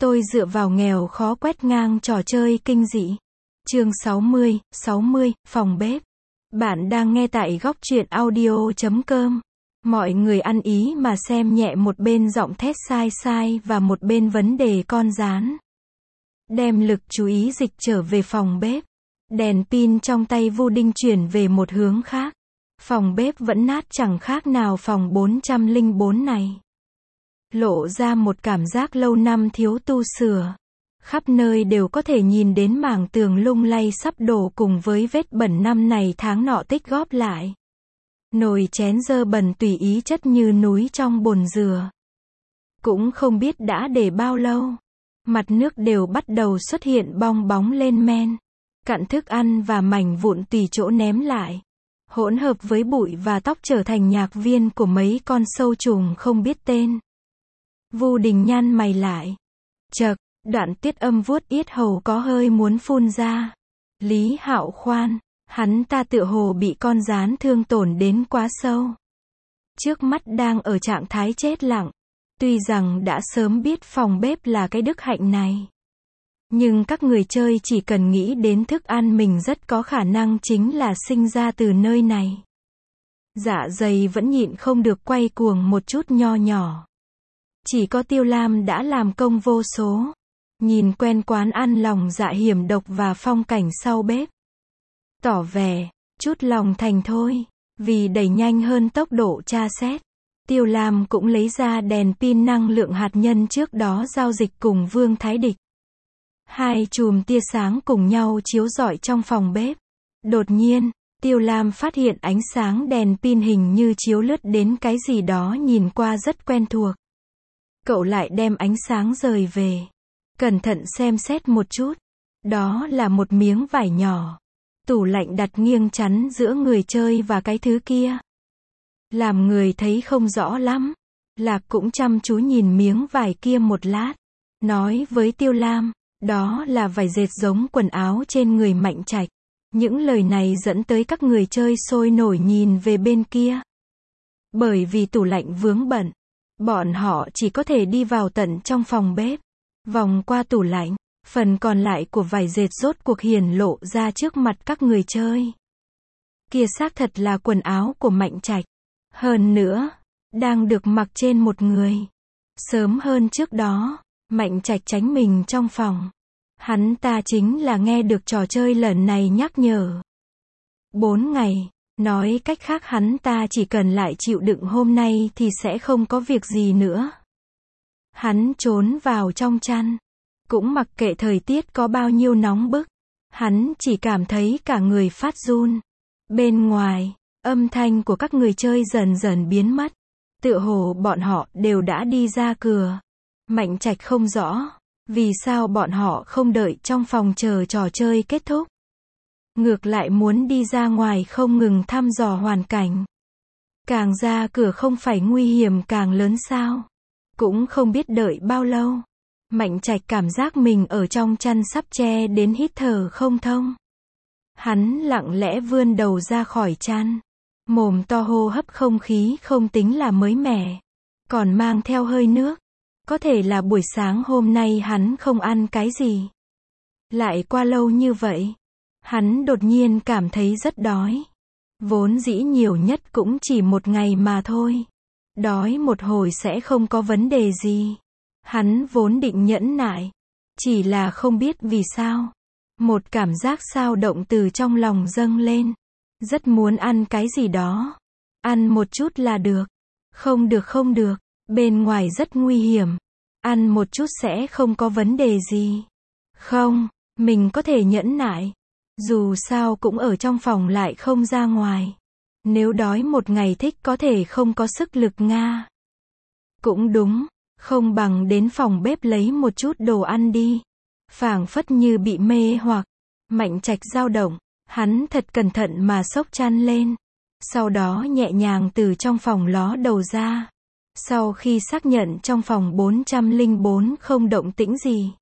Tôi dựa vào nghèo khó quét ngang trò chơi kinh dị. Chương 60, phòng bếp. Bạn đang nghe tại góc truyện audio.com. Mọi người ăn ý mà xem nhẹ một bên giọng thét sai và một bên vấn đề con gián. Đem lực chú ý dịch trở về phòng bếp. Đèn pin trong tay Vu Đinh chuyển về một hướng khác. Phòng bếp vẫn nát chẳng khác nào phòng 404 này. Lộ ra một cảm giác lâu năm thiếu tu sửa. Khắp nơi đều có thể nhìn đến mảng tường lung lay sắp đổ cùng với vết bẩn năm này tháng nọ tích góp lại. Nồi chén dơ bẩn tùy ý chất như núi trong bồn dừa. Cũng không biết đã để bao lâu. Mặt nước đều bắt đầu xuất hiện bong bóng lên men. Cặn thức ăn và mảnh vụn tùy chỗ ném lại. Hỗn hợp với bụi và tóc trở thành nhạc viên của mấy con sâu trùng không biết tên. Vu Đình nhăn mày lại. Chậc, đoạn tiết âm vuốt yết hầu có hơi muốn phun ra. Lý Hạo khoan, hắn ta tựa hồ bị con gián thương tổn đến quá sâu. Trước mắt đang ở trạng thái chết lặng. Tuy rằng đã sớm biết phòng bếp là cái đức hạnh này. Nhưng các người chơi chỉ cần nghĩ đến thức ăn mình rất có khả năng chính là sinh ra từ nơi này. Dạ dày vẫn nhịn không được quay cuồng một chút nho nhỏ. Chỉ có Tiêu Lam đã làm công vô số. Nhìn quen quán ăn lòng dạ hiểm độc và phong cảnh sau bếp. Tỏ vẻ, chút lòng thành thôi. Vì đẩy nhanh hơn tốc độ tra xét. Tiêu Lam cũng lấy ra đèn pin năng lượng hạt nhân trước đó giao dịch cùng Vương Thái Địch. Hai chùm tia sáng cùng nhau chiếu rọi trong phòng bếp. Đột nhiên, Tiêu Lam phát hiện ánh sáng đèn pin hình như chiếu lướt đến cái gì đó nhìn qua rất quen thuộc. Cậu lại đem ánh sáng rời về. Cẩn thận xem xét một chút. Đó là một miếng vải nhỏ. Tủ lạnh đặt nghiêng chắn giữa người chơi và cái thứ kia. Làm người thấy không rõ lắm. Lạc cũng chăm chú nhìn miếng vải kia một lát. Nói với Tiêu Lam, đó là vải dệt giống quần áo trên người Mạnh Trạch. Những lời này dẫn tới các người chơi sôi nổi nhìn về bên kia. Bởi vì tủ lạnh vướng bận. Bọn họ chỉ có thể đi vào tận trong phòng bếp. Vòng qua tủ lạnh, phần còn lại của vải dệt rốt cuộc hiển lộ ra trước mặt các người chơi. Kia xác thật là quần áo của Mạnh Trạch. Hơn nữa, đang được mặc trên một người. Sớm hơn trước đó, Mạnh Trạch tránh mình trong phòng. Hắn ta chính là nghe được trò chơi lần này nhắc nhở. 4 ngày. Nói cách khác hắn ta chỉ cần lại chịu đựng hôm nay thì sẽ không có việc gì nữa. Hắn trốn vào trong chăn. Cũng mặc kệ thời tiết có bao nhiêu nóng bức. Hắn chỉ cảm thấy cả người phát run. Bên ngoài, âm thanh của các người chơi dần dần biến mất. Tựa hồ bọn họ đều đã đi ra cửa. Mạnh Trạch không rõ. Vì sao bọn họ không đợi trong phòng chờ trò chơi kết thúc. Ngược lại muốn đi ra ngoài không ngừng thăm dò hoàn cảnh. Càng ra cửa không phải nguy hiểm càng lớn sao. Cũng không biết đợi bao lâu. Mạnh Trạch cảm giác mình ở trong chăn sắp che đến hít thở không thông. Hắn lặng lẽ vươn đầu ra khỏi chăn. Mồm to hô hấp không khí không tính là mới mẻ. Còn mang theo hơi nước. Có thể là buổi sáng hôm nay hắn không ăn cái gì. Lại qua lâu như vậy. Hắn đột nhiên cảm thấy rất đói. Vốn dĩ nhiều nhất cũng chỉ một ngày mà thôi. Đói một hồi sẽ không có vấn đề gì. Hắn vốn định nhẫn nại. Chỉ là không biết vì sao. Một cảm giác xao động từ trong lòng dâng lên. Rất muốn ăn cái gì đó. Ăn một chút là được. Không được. Bên ngoài rất nguy hiểm. Ăn một chút sẽ không có vấn đề gì. Không, mình có thể nhẫn nại. Dù sao cũng ở trong phòng lại không ra ngoài. Nếu đói một ngày thích có thể không có sức lực nga. Cũng đúng, không bằng đến phòng bếp lấy một chút đồ ăn đi. Phảng phất như bị mê hoặc. Mạnh Trạch dao động, hắn thật cẩn thận mà xốc chăn lên. Sau đó nhẹ nhàng từ trong phòng ló đầu ra. Sau khi xác nhận trong phòng 404 không động tĩnh gì.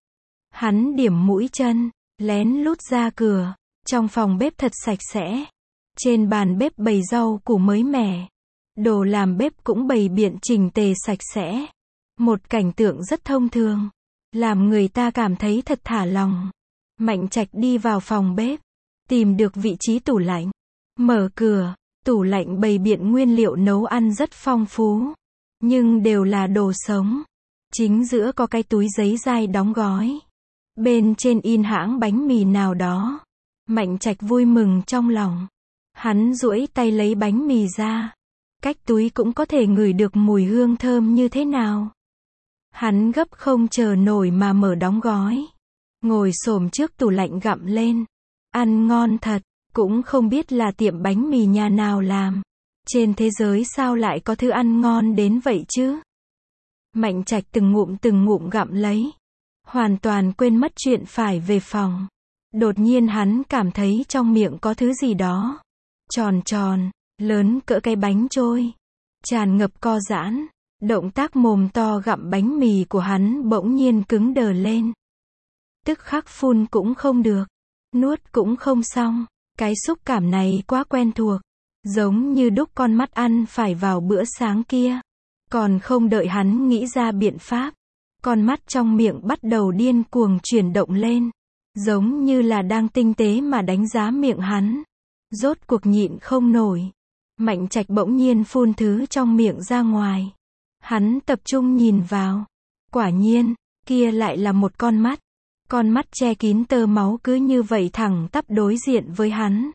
Hắn điểm mũi chân. Lén lút ra cửa. Trong phòng bếp thật sạch sẽ. Trên bàn bếp bày rau củ mới mẻ. Đồ làm bếp cũng bày biện chỉnh tề sạch sẽ. Một cảnh tượng rất thông thường. làm người ta cảm thấy thật thả lòng. Mạnh Trạch đi vào phòng bếp, tìm được vị trí tủ lạnh, mở cửa, tủ lạnh bày biện nguyên liệu nấu ăn rất phong phú, nhưng đều là đồ sống. Chính giữa có cái túi giấy dai đóng gói, bên trên in hãng bánh mì nào đó. Mạnh Trạch vui mừng trong lòng. Hắn duỗi tay lấy bánh mì ra, cách túi cũng có thể ngửi được mùi hương thơm như thế nào. Hắn gấp không chờ nổi mà mở đóng gói, ngồi xổm trước tủ lạnh gặm lên. Ăn ngon thật, cũng không biết là tiệm bánh mì nhà nào làm. Trên thế giới sao lại có thứ ăn ngon đến vậy chứ? Mạnh Trạch từng ngụm gặm lấy, hoàn toàn quên mất chuyện phải về phòng. Đột nhiên hắn cảm thấy trong miệng có thứ gì đó tròn tròn, lớn cỡ cái bánh trôi, tràn ngập co giãn. Động tác mồm to gặm bánh mì của hắn bỗng nhiên cứng đờ lên. Tức khắc phun cũng không được, nuốt cũng không xong. Cái xúc cảm này quá quen thuộc, giống như đúc con mắt ăn phải vào bữa sáng kia. Còn không đợi hắn nghĩ ra biện pháp, con mắt trong miệng bắt đầu điên cuồng chuyển động lên, giống như là đang tinh tế mà đánh giá miệng hắn. Rốt cuộc nhịn không nổi, Mạnh Trạch bỗng nhiên phun thứ trong miệng ra ngoài. Hắn tập trung nhìn vào, quả nhiên, kia lại là một con mắt. Con mắt che kín tơ máu cứ như vậy thẳng tắp đối diện với hắn.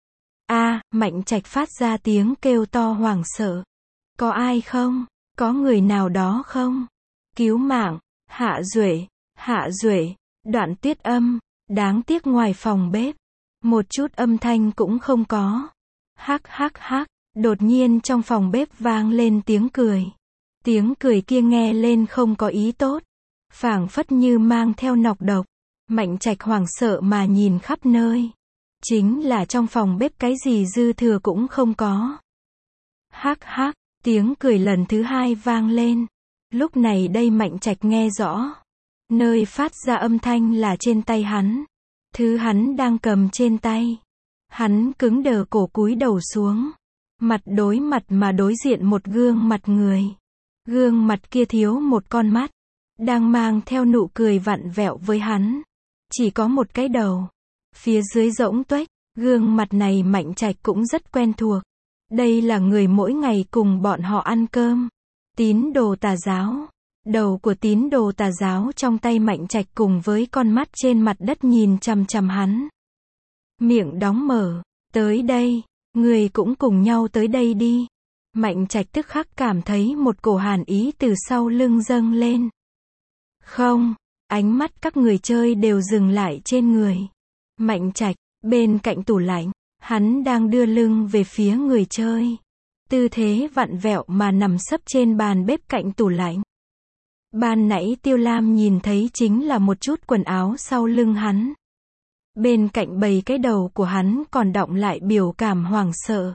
Mạnh Trạch phát ra tiếng kêu to hoảng sợ. Có ai không? Có người nào đó không? Cứu mạng, Hạ Duệ, Đoạn Tuyết Âm. Đáng tiếc ngoài phòng bếp, một chút âm thanh cũng không có. Hắc. Đột nhiên trong phòng bếp vang lên tiếng cười. Tiếng cười kia nghe lên không có ý tốt, phảng phất như mang theo nọc độc. Mạnh Trạch hoảng sợ mà nhìn khắp nơi. Chính là trong phòng bếp cái gì dư thừa cũng không có. Hắc, tiếng cười lần thứ hai vang lên. Lúc này đây Mạnh Trạch nghe rõ. Nơi phát ra âm thanh là trên tay hắn. Thứ hắn đang cầm trên tay. Hắn cứng đờ cổ cúi đầu xuống. Mặt đối mặt mà đối diện một gương mặt người. Gương mặt kia thiếu một con mắt, đang mang theo nụ cười vặn vẹo với hắn. Chỉ có một cái đầu, phía dưới rỗng tuếch. Gương mặt này Mạnh Trạch cũng rất quen thuộc. Đây là người mỗi ngày cùng bọn họ ăn cơm. Tín đồ tà giáo. Đầu của tín đồ tà giáo trong tay Mạnh Trạch cùng với con mắt trên mặt đất nhìn chằm chằm hắn. Miệng đóng mở. Tới đây, người cũng cùng nhau tới đây đi. Mạnh Trạch tức khắc cảm thấy một cổ hàn ý từ sau lưng dâng lên. Không, ánh mắt các người chơi đều dừng lại trên người Mạnh Trạch. Bên cạnh tủ lạnh, hắn đang đưa lưng về phía người chơi. Tư thế vặn vẹo mà nằm sấp trên bàn bếp cạnh tủ lạnh. Ban nãy Tiêu Lam nhìn thấy chính là một chút quần áo sau lưng hắn. Bên cạnh bầy cái đầu của hắn còn đọng lại biểu cảm hoảng sợ.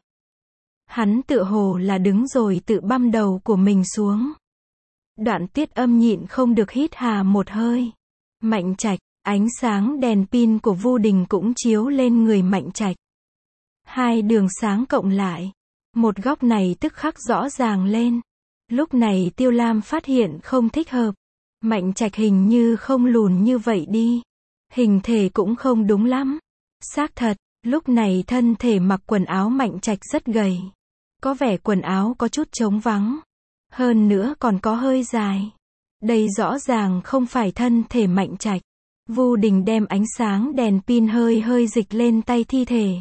Hắn tựa hồ là đứng rồi tự băm đầu của mình xuống. Đoạn Tuyết Âm nhịn không được hít hà một hơi. Mạnh Trạch, ánh sáng đèn pin của Vu Đình cũng chiếu lên người Mạnh Trạch. Hai đường sáng cộng lại, một góc này tức khắc rõ ràng lên. Lúc này Tiêu Lam phát hiện không thích hợp. Mạnh Trạch hình như không lùn như vậy đi. Hình thể cũng không đúng lắm. Xác thật, lúc này thân thể mặc quần áo Mạnh Trạch rất gầy. Có vẻ quần áo có chút trống vắng. Hơn nữa còn có hơi dài. Đây rõ ràng không phải thân thể Mạnh Trạch. Vu Đình đem ánh sáng đèn pin hơi dịch lên tay thi thể.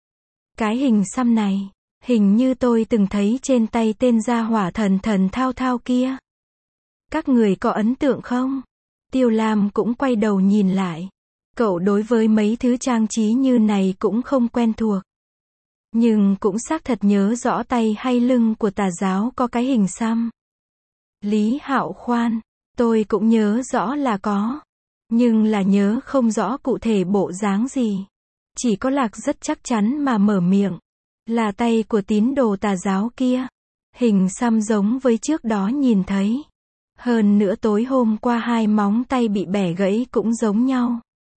Cái hình xăm này, hình như tôi từng thấy trên tay tên gia hỏa thần thao thao kia. Các người có ấn tượng không? Tiêu Lam cũng quay đầu nhìn lại. Cậu đối với mấy thứ trang trí như này cũng không quen thuộc. Nhưng cũng xác thật nhớ rõ tay hay lưng của tà giáo có cái hình xăm. Lý Hạo khoan, tôi cũng nhớ rõ là có. Nhưng là nhớ không rõ cụ thể bộ dáng gì. Chỉ có Lạc rất chắc chắn mà mở miệng. Là tay của tín đồ tà giáo kia. Hình xăm giống với trước đó nhìn thấy. Hơn nữa tối hôm qua hai móng tay bị bẻ gãy cũng giống nhau.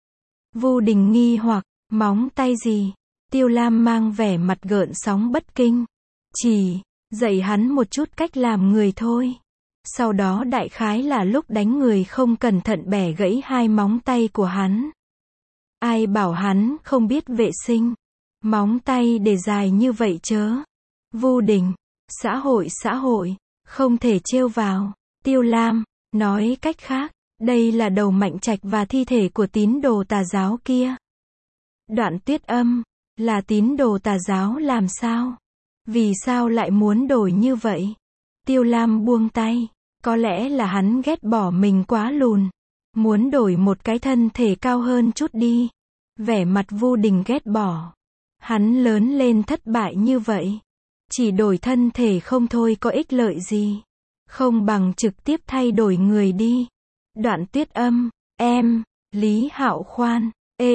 Vu Đình nghi hoặc, móng tay gì? Tiêu Lam mang vẻ mặt gợn sóng bất kinh. Chỉ dạy hắn một chút cách làm người thôi. Sau đó đại khái là lúc đánh người không cẩn thận bẻ gãy hai móng tay của hắn. Ai bảo hắn không biết vệ sinh. Móng tay để dài như vậy chớ. Vu Đình, xã hội, không thể trêu vào. Tiêu Lam, nói cách khác, đây là đầu Mạnh Trạch và thi thể của tín đồ tà giáo kia. Đoạn Tuyết Âm, là tín đồ tà giáo làm sao? Vì sao lại muốn đổi như vậy? Tiêu Lam buông tay, có lẽ là hắn ghét bỏ mình quá lùn, muốn đổi một cái thân thể cao hơn chút đi. Vẻ mặt Vu Đình ghét bỏ. Hắn lớn lên thất bại như vậy, chỉ đổi thân thể không thôi có ích lợi gì. Không bằng trực tiếp thay đổi người đi. Đoạn Tuyết Âm, em, Lý Hạo Khoan,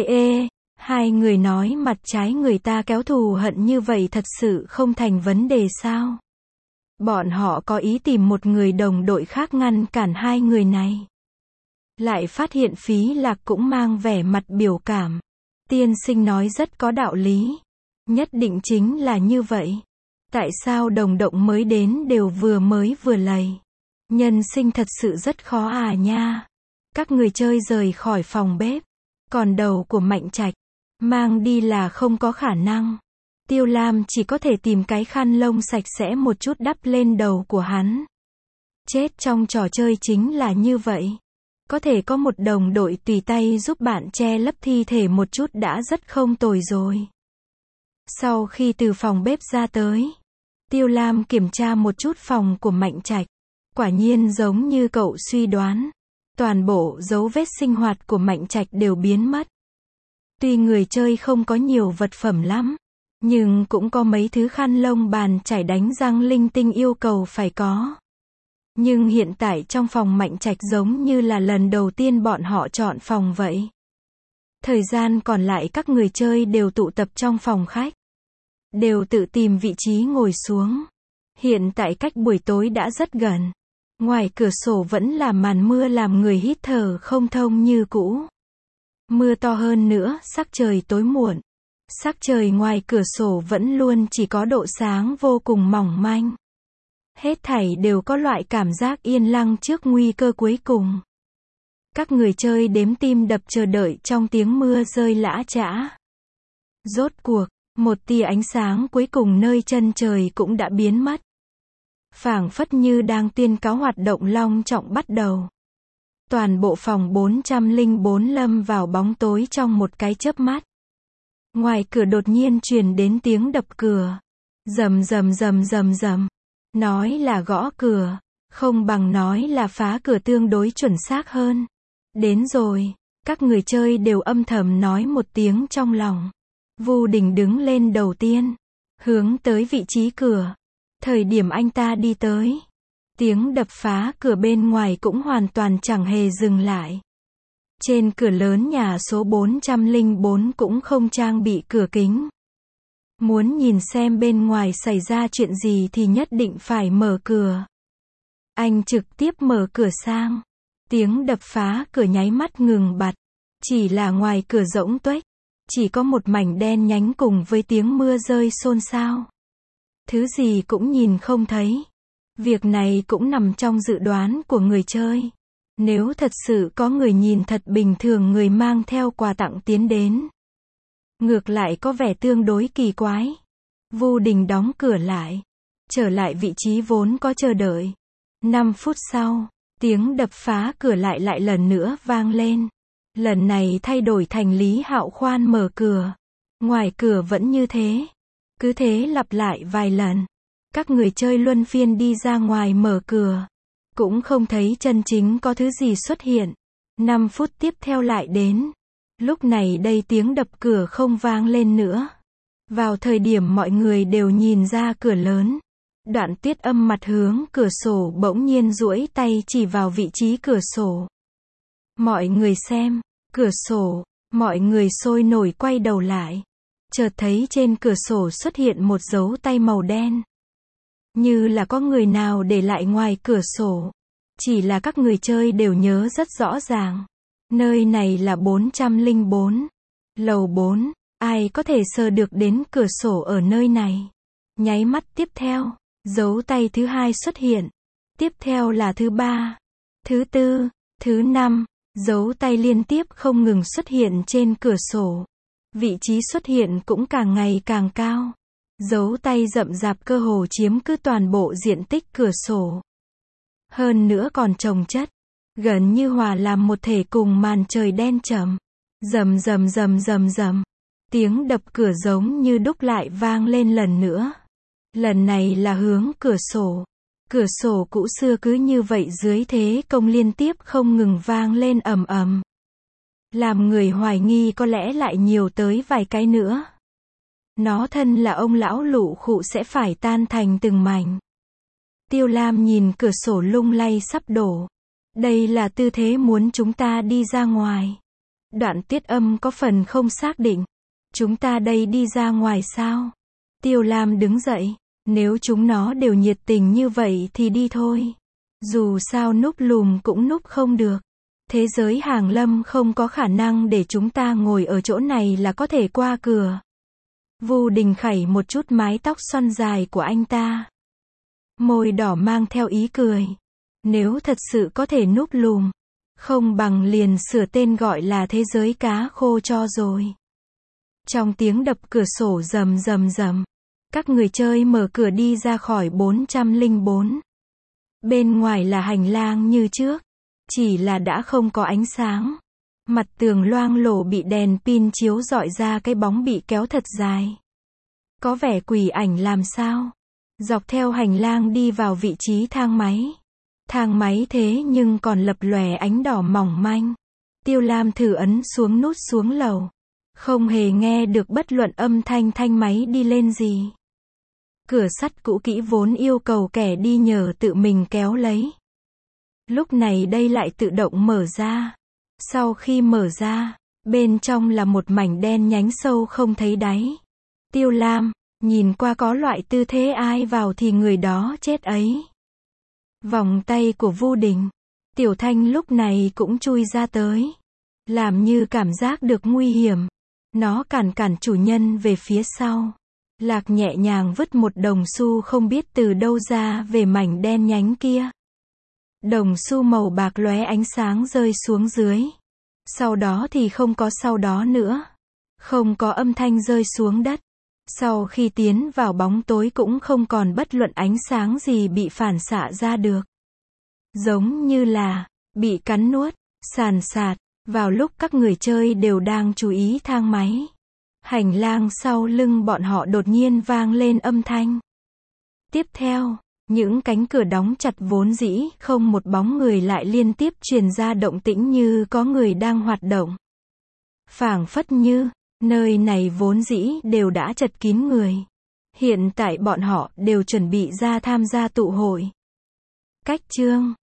hai người nói mặt trái người ta kéo thù hận như vậy thật sự không thành vấn đề sao? Bọn họ có ý tìm một người đồng đội khác ngăn cản hai người này. Lại phát hiện Phí Lạc cũng mang vẻ mặt biểu cảm. Tiên sinh nói rất có đạo lý. Nhất định chính là như vậy. Tại sao đồng động mới đến đều vừa mới vừa lầy? Nhân sinh thật sự rất khó à nha. Các người chơi rời khỏi phòng bếp. Còn đầu của Mạnh Trạch, mang đi là không có khả năng. Tiêu Lam chỉ có thể tìm cái khăn lông sạch sẽ một chút đắp lên đầu của hắn. Chết trong trò chơi chính là như vậy. Có thể có một đồng đội tùy tay giúp bạn che lấp thi thể một chút đã rất không tồi rồi. Sau khi từ phòng bếp ra tới, Tiêu Lam kiểm tra một chút phòng của Mạnh Trạch. Quả nhiên giống như cậu suy đoán. Toàn bộ dấu vết sinh hoạt của Mạnh Trạch đều biến mất. Tuy người chơi không có nhiều vật phẩm lắm, nhưng cũng có mấy thứ khăn lông bàn chải đánh răng linh tinh yêu cầu phải có. Nhưng hiện tại trong phòng Mạnh Trạch giống như là lần đầu tiên bọn họ chọn phòng vậy. Thời gian còn lại các người chơi đều tụ tập trong phòng khách. Đều tự tìm vị trí ngồi xuống. Hiện tại cách buổi tối đã rất gần. Ngoài cửa sổ vẫn là màn mưa làm người hít thở không thông như cũ. Mưa to hơn nữa, sắc trời tối muộn. Sắc trời ngoài cửa sổ vẫn luôn chỉ có độ sáng vô cùng mỏng manh. Hết thảy đều có loại cảm giác yên lặng trước nguy cơ cuối cùng. Các người chơi đếm tim đập chờ đợi trong tiếng mưa rơi lã chã. Rốt cuộc, một tia ánh sáng cuối cùng nơi chân trời cũng đã biến mất. Phảng phất như đang tuyên cáo hoạt động long trọng bắt đầu. Toàn bộ phòng 404 lâm vào bóng tối trong một cái chớp mắt. Ngoài cửa đột nhiên truyền đến tiếng đập cửa. Rầm rầm rầm rầm rầm. Nói là gõ cửa, không bằng nói là phá cửa tương đối chuẩn xác hơn. Đến rồi, các người chơi đều âm thầm nói một tiếng trong lòng. Vu Đình đứng lên đầu tiên, hướng tới vị trí cửa. Thời điểm anh ta đi tới, tiếng đập phá cửa bên ngoài cũng hoàn toàn chẳng hề dừng lại. Trên cửa lớn nhà số 404 cũng không trang bị cửa kính. Muốn nhìn xem bên ngoài xảy ra chuyện gì thì nhất định phải mở cửa. Anh trực tiếp mở cửa sang. Tiếng đập phá cửa nháy mắt ngừng bặt. Chỉ là ngoài cửa rỗng tuếch. Chỉ có một mảnh đen nhánh cùng với tiếng mưa rơi xôn xao. Thứ gì cũng nhìn không thấy. Việc này cũng nằm trong dự đoán của người chơi. Nếu thật sự có người nhìn thật bình thường người mang theo quà tặng tiến đến. Ngược lại có vẻ tương đối kỳ quái. Vu Đình đóng cửa lại. Trở lại vị trí vốn có chờ đợi. 5 phút sau, tiếng đập phá cửa lại lần nữa vang lên. Lần này thay đổi thành Lý Hạo Khoan mở cửa. Ngoài cửa vẫn như thế. Cứ thế lặp lại vài lần. Các người chơi luân phiên đi ra ngoài mở cửa. Cũng không thấy chân chính có thứ gì xuất hiện. 5 phút tiếp theo lại đến. Lúc này đây tiếng đập cửa không vang lên nữa. Vào thời điểm mọi người đều nhìn ra cửa lớn. Đoạn Tuyết Âm mặt hướng cửa sổ bỗng nhiên duỗi tay chỉ vào vị trí cửa sổ. Mọi người xem, cửa sổ, mọi người sôi nổi quay đầu lại. Chợt thấy trên cửa sổ xuất hiện một dấu tay màu đen. Như là có người nào để lại ngoài cửa sổ. Chỉ là các người chơi đều nhớ rất rõ ràng. Nơi này là 404. Lầu 4. Ai có thể sờ được đến cửa sổ ở nơi này. Nháy mắt tiếp theo, dấu tay thứ hai xuất hiện. Tiếp theo là thứ ba, thứ tư, thứ năm, dấu tay liên tiếp không ngừng xuất hiện trên cửa sổ. Vị trí xuất hiện cũng càng ngày càng cao. Dấu tay rậm rạp cơ hồ chiếm cứ toàn bộ diện tích cửa sổ. Hơn nữa còn chồng chất, gần như hòa làm một thể cùng màn trời đen trầm. Rầm rầm rầm rầm rầm. Tiếng đập cửa giống như đúc lại vang lên lần nữa. Lần này là hướng cửa sổ. Cửa sổ cũ xưa cứ như vậy dưới thế công liên tiếp không ngừng vang lên ầm ầm. Làm người hoài nghi có lẽ lại nhiều tới vài cái nữa. Nó thân là ông lão lụ khụ sẽ phải tan thành từng mảnh. Tiêu Lam nhìn cửa sổ lung lay sắp đổ. Đây là tư thế muốn chúng ta đi ra ngoài. Đoạn Tiết Âm có phần không xác định. Chúng ta đây đi ra ngoài sao? Tiêu Lam đứng dậy. Nếu chúng nó đều nhiệt tình như vậy thì đi thôi. Dù sao núp lùm cũng núp không được. Thế giới hàng lâm không có khả năng để chúng ta ngồi ở chỗ này là có thể qua cửa. Vu Đình khẩy một chút mái tóc xoăn dài của anh ta. Môi đỏ mang theo ý cười. Nếu thật sự có thể núp lùm, không bằng liền sửa tên gọi là thế giới cá khô cho rồi. Trong tiếng đập cửa sổ rầm rầm rầm, các người chơi mở cửa đi ra khỏi 404. Bên ngoài là hành lang như trước, chỉ là đã không có ánh sáng. Mặt tường loang lổ bị đèn pin chiếu rọi ra cái bóng bị kéo thật dài. Có vẻ quỷ ảnh làm sao? Dọc theo hành lang đi vào vị trí thang máy. Thang máy thế nhưng còn lập lòe ánh đỏ mỏng manh. Tiêu Lam thử ấn xuống nút xuống lầu. Không hề nghe được bất luận âm thanh thanh máy đi lên gì. Cửa sắt cũ kỹ vốn yêu cầu kẻ đi nhờ tự mình kéo lấy. Lúc này đây lại tự động mở ra. Sau khi mở ra, bên trong là một mảnh đen nhánh sâu không thấy đáy. Tiêu Lam, nhìn qua có loại tư thế ai vào thì người đó chết ấy. Vòng tay của Vu Đình. Tiểu Thanh lúc này cũng chui ra tới. Làm như cảm giác được nguy hiểm. Nó cản chủ nhân về phía sau. Lạc nhẹ nhàng vứt một đồng xu không biết từ đâu ra về mảnh đen nhánh kia. Đồng xu màu bạc lóe ánh sáng rơi xuống dưới. Sau đó thì không có sau đó nữa. Không có âm thanh rơi xuống đất. Sau khi tiến vào bóng tối cũng không còn bất luận ánh sáng gì bị phản xạ ra được. Giống như là bị cắn nuốt, sàn sạt. Vào lúc các người chơi đều đang chú ý thang máy, hành lang sau lưng bọn họ đột nhiên vang lên âm thanh. Tiếp theo, những cánh cửa đóng chặt vốn dĩ không một bóng người lại liên tiếp truyền ra động tĩnh như có người đang hoạt động. Phảng phất như, nơi này vốn dĩ đều đã chật kín người. Hiện tại bọn họ đều chuẩn bị ra tham gia tụ hội. Cách chương